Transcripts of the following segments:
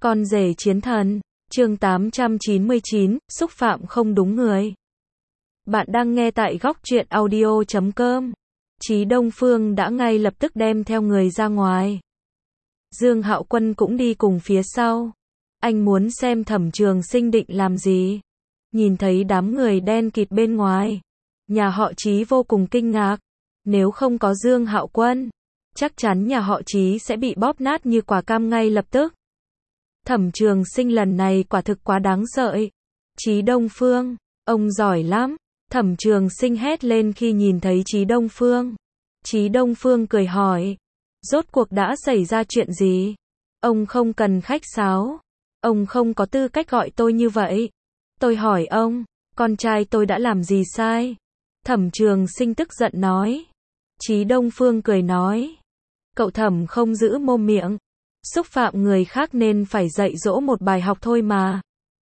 Con rể chiến thần, chương 899, xúc phạm không đúng người. Bạn đang nghe tại góc truyện audio.com. Chí Đông Phương đã ngay lập tức đem theo người ra ngoài. Dương Hạo Quân cũng đi cùng phía sau. Anh muốn xem Thẩm Trường Sinh định làm gì. Nhìn thấy đám người đen kịt bên ngoài, nhà họ Chí vô cùng kinh ngạc. Nếu không có Dương Hạo Quân, chắc chắn nhà họ Chí sẽ bị bóp nát như quả cam ngay lập tức. Thẩm Trường Sinh lần này quả thực quá đáng sợ. Chí Đông Phương, ông giỏi lắm. Thẩm Trường Sinh hét lên khi nhìn thấy Chí Đông Phương. Chí Đông Phương cười hỏi, rốt cuộc đã xảy ra chuyện gì? Ông không cần khách sáo. Ông không có tư cách gọi tôi như vậy. Tôi hỏi ông, con trai tôi đã làm gì sai? Thẩm Trường Sinh tức giận nói. Chí Đông Phương cười nói, cậu Thẩm không giữ mồm miệng. Xúc phạm người khác nên phải dạy dỗ một bài học thôi mà.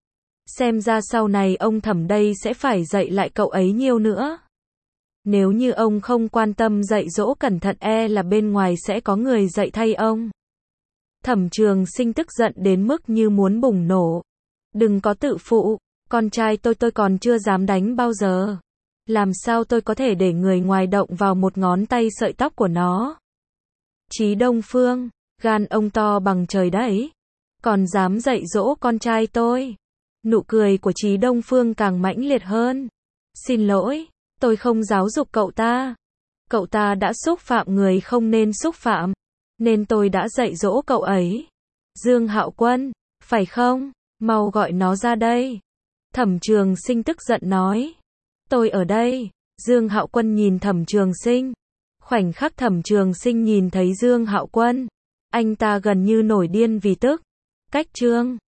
Xem ra sau này ông Thẩm đây sẽ phải dạy lại cậu ấy nhiều nữa. Nếu như ông không quan tâm dạy dỗ cẩn thận là bên ngoài sẽ có người dạy thay ông. Thẩm Trường Sinh tức giận đến mức như muốn bùng nổ. Đừng có tự phụ, con trai tôi còn chưa dám đánh bao giờ. Làm sao tôi có thể để người ngoài động vào một ngón tay sợi tóc của nó? Chí Đông Phương, gan ông to bằng trời đấy. Còn dám dạy dỗ con trai tôi. Nụ cười của Chí Đông Phương càng mãnh liệt hơn. Xin lỗi, tôi không giáo dục cậu ta. Cậu ta đã xúc phạm người không nên xúc phạm, nên tôi đã dạy dỗ cậu ấy. Dương Hạo Quân, phải không? Mau gọi nó ra đây. Thẩm Trường Sinh tức giận nói. Tôi ở đây. Dương Hạo Quân nhìn Thẩm Trường Sinh. Khoảnh khắc Thẩm Trường Sinh nhìn thấy Dương Hạo Quân, anh ta gần như nổi điên vì tức. Cách trương.